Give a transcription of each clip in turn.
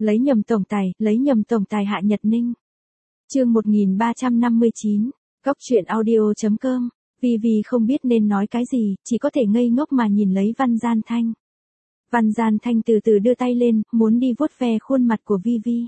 lấy nhầm tổng tài Hạ Nhật Ninh. Chương 1359, Góc truyện audio.com. Vì không biết nên nói cái gì, chỉ có thể ngây ngốc mà nhìn lấy Văn Gian Thanh. Văn Gian Thanh từ từ đưa tay lên, muốn đi vuốt ve khuôn mặt của Vi.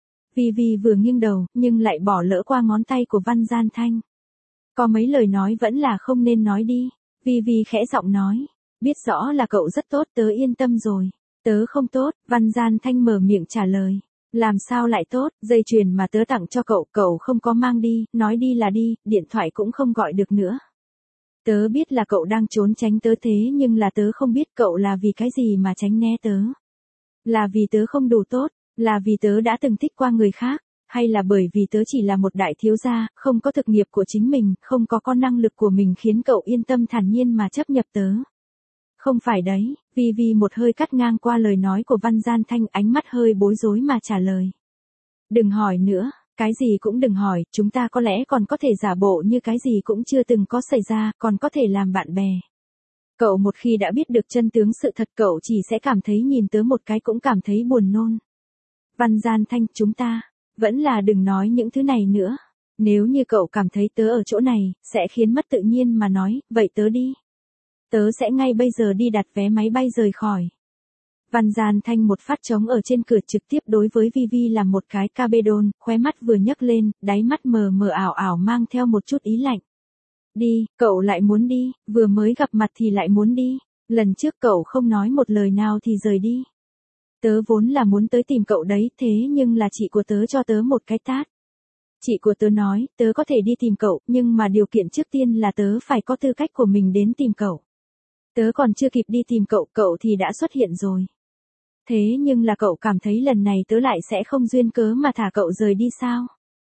Vi vừa nghiêng đầu, nhưng lại bỏ lỡ qua ngón tay của Văn Gian Thanh. Có mấy lời nói vẫn là không nên nói đi. Vi khẽ giọng nói, biết rõ là cậu rất tốt, tớ yên tâm rồi. Tớ không tốt, Văn Gian Thanh mở miệng trả lời. Làm sao lại tốt, dây chuyền mà tớ tặng cho cậu không có mang đi, nói đi là đi, điện thoại cũng không gọi được nữa. Tớ biết là cậu đang trốn tránh tớ thế nhưng là tớ không biết cậu là vì cái gì mà tránh né tớ. Là vì tớ không đủ tốt, là vì tớ đã từng thích qua người khác, hay là bởi vì tớ chỉ là một đại thiếu gia, không có thực nghiệp của chính mình, không có năng lực của mình khiến cậu yên tâm thản nhiên mà chấp nhận tớ. Không phải đấy, Vi một hơi cắt ngang qua lời nói của Văn Gian Thanh, ánh mắt hơi bối rối mà trả lời. Đừng hỏi nữa, cái gì cũng đừng hỏi, chúng ta có lẽ còn có thể giả bộ như cái gì cũng chưa từng có xảy ra, còn có thể làm bạn bè. Cậu một khi đã biết được chân tướng sự thật cậu chỉ sẽ cảm thấy nhìn tớ một cái cũng cảm thấy buồn nôn. Văn Gian Thanh, chúng ta, vẫn là đừng nói những thứ này nữa. Nếu như cậu cảm thấy tớ ở chỗ này, sẽ khiến mất tự nhiên mà nói, vậy tớ đi. Tớ sẽ ngay bây giờ đi đặt vé máy bay rời khỏi. Văn Gian Thanh một phát trống ở trên cửa trực tiếp đối với Vi làm một cái cabedon, khóe mắt vừa nhấc lên, đáy mắt mờ mờ ảo ảo mang theo một chút ý lạnh. Đi, cậu lại muốn đi, vừa mới gặp mặt thì lại muốn đi, lần trước cậu không nói một lời nào thì rời đi. Tớ vốn là muốn tới tìm cậu đấy, thế nhưng là chị của tớ cho tớ một cái tát. Chị của tớ nói, tớ có thể đi tìm cậu, nhưng mà điều kiện trước tiên là tớ phải có tư cách của mình đến tìm cậu. Tớ còn chưa kịp đi tìm cậu thì đã xuất hiện rồi. Thế nhưng là cậu cảm thấy lần này tớ lại sẽ không duyên cớ mà thả cậu rời đi sao?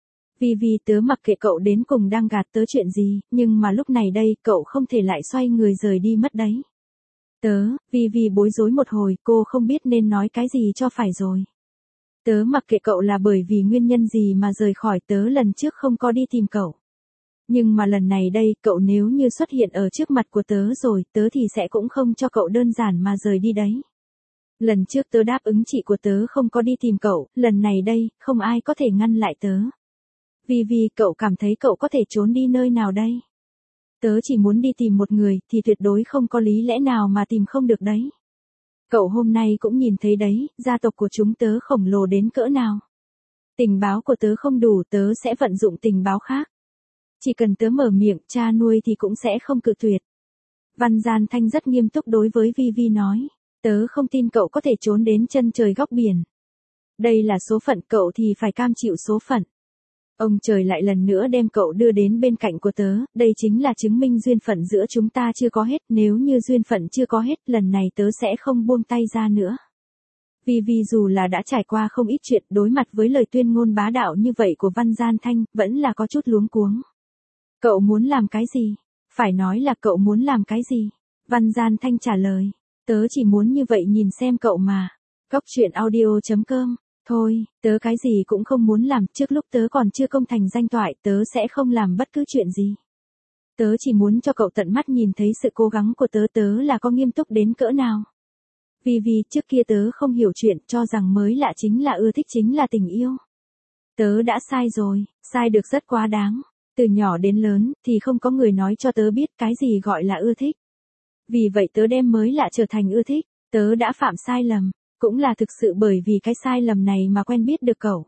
Vì tớ mặc kệ cậu đến cùng đang gạt tớ chuyện gì, nhưng mà lúc này đây cậu không thể lại xoay người rời đi mất đấy. Vi bối rối một hồi, cô không biết nên nói cái gì cho phải rồi. Tớ mặc kệ cậu là bởi vì nguyên nhân gì mà rời khỏi tớ lần trước không có đi tìm cậu. Nhưng mà lần này đây, cậu nếu như xuất hiện ở trước mặt của tớ rồi, tớ thì sẽ cũng không cho cậu đơn giản mà rời đi đấy. Lần trước tớ đáp ứng chị của tớ không có đi tìm cậu, lần này đây, không ai có thể ngăn lại tớ. Vì cậu cảm thấy cậu có thể trốn đi nơi nào đây? Tớ chỉ muốn đi tìm một người, thì tuyệt đối không có lý lẽ nào mà tìm không được đấy. Cậu hôm nay cũng nhìn thấy đấy, gia tộc của chúng tớ khổng lồ đến cỡ nào. Tình báo của tớ không đủ, tớ sẽ vận dụng tình báo khác. Chỉ cần tớ mở miệng, cha nuôi thì cũng sẽ không cự tuyệt. Văn Gian Thanh rất nghiêm túc đối với Vi nói. Tớ không tin cậu có thể trốn đến chân trời góc biển. Đây là số phận, cậu thì phải cam chịu số phận. Ông trời lại lần nữa đem cậu đưa đến bên cạnh của tớ, đây chính là chứng minh duyên phận giữa chúng ta chưa có hết, nếu như duyên phận chưa có hết, lần này tớ sẽ không buông tay ra nữa. Vi dù là đã trải qua không ít chuyện, đối mặt với lời tuyên ngôn bá đạo như vậy của Văn Gian Thanh, vẫn là có chút luống cuống. Cậu muốn làm cái gì? Phải nói là cậu muốn làm cái gì? Văn Gian Thanh trả lời. Tớ chỉ muốn như vậy nhìn xem cậu mà. Góc truyện audio.com. Thôi, tớ cái gì cũng không muốn làm, trước lúc tớ còn chưa công thành danh toại, tớ sẽ không làm bất cứ chuyện gì. Tớ chỉ muốn cho cậu tận mắt nhìn thấy sự cố gắng của tớ là có nghiêm túc đến cỡ nào. Vì trước kia tớ không hiểu chuyện, cho rằng mới lạ chính là ưa thích chính là tình yêu. Tớ đã sai rồi, sai được rất quá đáng. Từ nhỏ đến lớn, thì không có người nói cho tớ biết cái gì gọi là ưa thích. Vì vậy tớ đem mới lạ trở thành ưa thích, tớ đã phạm sai lầm, cũng là thực sự bởi vì cái sai lầm này mà quen biết được cậu.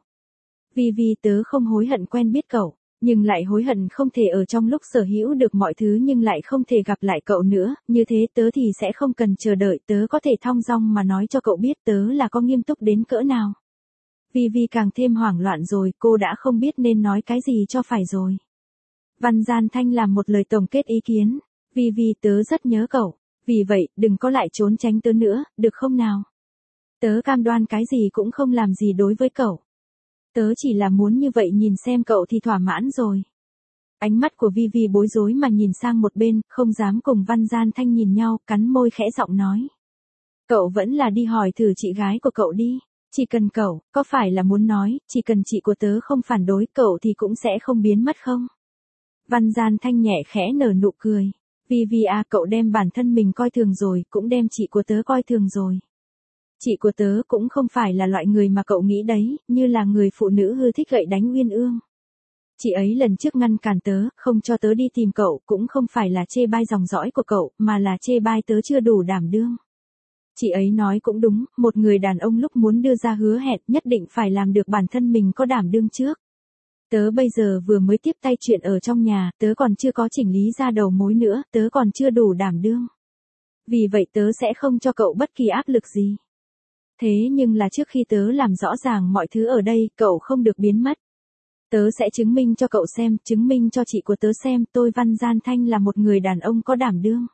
Vì tớ không hối hận quen biết cậu, nhưng lại hối hận không thể ở trong lúc sở hữu được mọi thứ nhưng lại không thể gặp lại cậu nữa, như thế tớ thì sẽ không cần chờ đợi, tớ có thể thong dong mà nói cho cậu biết tớ là có nghiêm túc đến cỡ nào. Vi càng thêm hoảng loạn rồi, cô đã không biết nên nói cái gì cho phải rồi. Văn Gian Thanh làm một lời tổng kết ý kiến. Vi tớ rất nhớ cậu, vì vậy đừng có lại trốn tránh tớ nữa, được không nào? Tớ cam đoan cái gì cũng không làm gì đối với cậu. Tớ chỉ là muốn như vậy nhìn xem cậu thì thỏa mãn rồi. Ánh mắt của Vi bối rối mà nhìn sang một bên, không dám cùng Văn Gian Thanh nhìn nhau, cắn môi khẽ giọng nói. Cậu vẫn là đi hỏi thử chị gái của cậu đi. Chỉ cần cậu, có phải là muốn nói, chỉ cần chị của tớ không phản đối cậu thì cũng sẽ không biến mất không? Văn Gian Thanh nhẹ khẽ nở nụ cười. Cậu đem bản thân mình coi thường rồi, cũng đem chị của tớ coi thường rồi. Chị của tớ cũng không phải là loại người mà cậu nghĩ đấy, như là người phụ nữ hư thích gậy đánh uyên ương. Chị ấy lần trước ngăn cản tớ, không cho tớ đi tìm cậu, cũng không phải là chê bai dòng dõi của cậu, mà là chê bai tớ chưa đủ đảm đương. Chị ấy nói cũng đúng, một người đàn ông lúc muốn đưa ra hứa hẹn nhất định phải làm được bản thân mình có đảm đương trước. Tớ bây giờ vừa mới tiếp tay chuyện ở trong nhà, tớ còn chưa có chỉnh lý ra đầu mối nữa, tớ còn chưa đủ đảm đương. Vì vậy tớ sẽ không cho cậu bất kỳ áp lực gì. Thế nhưng là trước khi tớ làm rõ ràng mọi thứ ở đây, cậu không được biến mất. Tớ sẽ chứng minh cho cậu xem, chứng minh cho chị của tớ xem, tôi Văn Gian Thanh là một người đàn ông có đảm đương.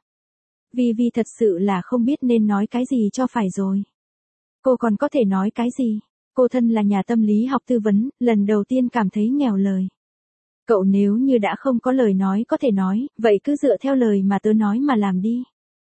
Vi thật sự là không biết nên nói cái gì cho phải rồi. Cô còn có thể nói cái gì? Cô thân là nhà tâm lý học tư vấn, lần đầu tiên cảm thấy nghèo lời. Cậu nếu như đã không có lời nói có thể nói, vậy cứ dựa theo lời mà tớ nói mà làm đi.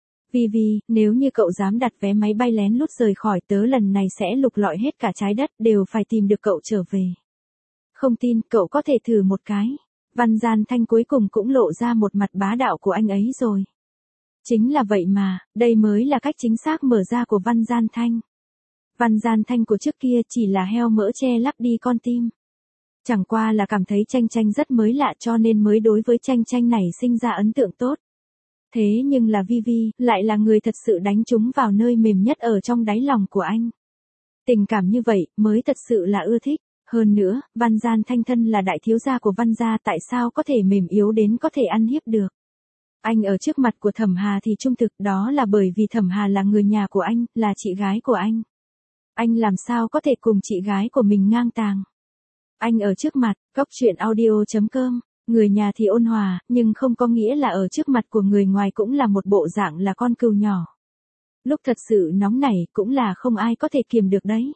Vi, nếu như cậu dám đặt vé máy bay lén lút rời khỏi tớ lần này sẽ lục lọi hết cả trái đất, đều phải tìm được cậu trở về. Không tin, cậu có thể thử một cái. Văn Gian Thanh cuối cùng cũng lộ ra một mặt bá đạo của anh ấy rồi. Chính là vậy mà, đây mới là cách chính xác mở ra của Văn Gian Thanh. Văn Gian Thanh của trước kia chỉ là heo mỡ che lắp đi con tim. Chẳng qua là cảm thấy Tranh Tranh rất mới lạ cho nên mới đối với Tranh Tranh này sinh ra ấn tượng tốt. Thế nhưng là Vi lại là người thật sự đánh trúng vào nơi mềm nhất ở trong đáy lòng của anh. Tình cảm như vậy mới thật sự là ưa thích. Hơn nữa, Văn Gian Thanh thân là đại thiếu gia của Văn gia tại sao có thể mềm yếu đến có thể ăn hiếp được. Anh ở trước mặt của Thẩm Hà thì trung thực, đó là bởi vì Thẩm Hà là người nhà của anh, là chị gái của anh. Anh làm sao có thể cùng chị gái của mình ngang tàng. Anh ở trước mặt, Cóc Truyện Audio.com, người nhà thì ôn hòa, nhưng không có nghĩa là ở trước mặt của người ngoài cũng là một bộ dạng là con cừu nhỏ. Lúc thật sự nóng nảy cũng là không ai có thể kiềm được đấy.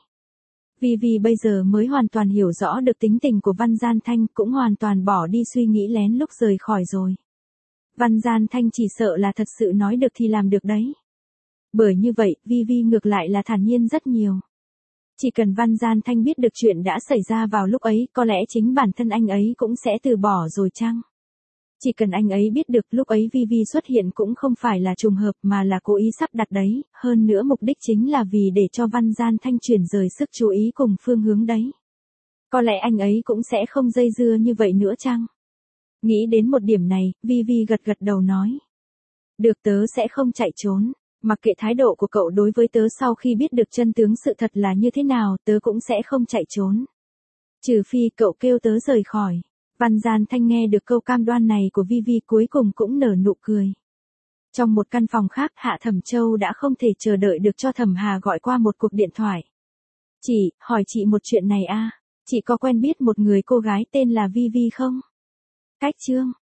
Vi bây giờ mới hoàn toàn hiểu rõ được tính tình của Văn Gian Thanh, cũng hoàn toàn bỏ đi suy nghĩ lén lúc rời khỏi rồi. Văn Gian Thanh chỉ sợ là thật sự nói được thì làm được đấy. Bởi như vậy, Vi ngược lại là thản nhiên rất nhiều. Chỉ cần Văn Gian Thanh biết được chuyện đã xảy ra vào lúc ấy, có lẽ chính bản thân anh ấy cũng sẽ từ bỏ rồi chăng? Chỉ cần anh ấy biết được lúc ấy Vi xuất hiện cũng không phải là trùng hợp mà là cố ý sắp đặt đấy, hơn nữa mục đích chính là vì để cho Văn Gian Thanh chuyển rời sức chú ý cùng phương hướng đấy. Có lẽ anh ấy cũng sẽ không dây dưa như vậy nữa chăng? Nghĩ đến một điểm này, Vi gật đầu nói. Được, tớ sẽ không chạy trốn. Mặc kệ thái độ của cậu đối với tớ sau khi biết được chân tướng sự thật là như thế nào, tớ cũng sẽ không chạy trốn. Trừ phi cậu kêu tớ rời khỏi. Văn Gian Thanh nghe được câu cam đoan này của Vi cuối cùng cũng nở nụ cười. Trong một căn phòng khác, Hạ Thẩm Châu đã không thể chờ đợi được cho Thẩm Hà gọi qua một cuộc điện thoại. Chị, hỏi chị một chuyện này a, chị có quen biết một người cô gái tên là Vi không? Cách chương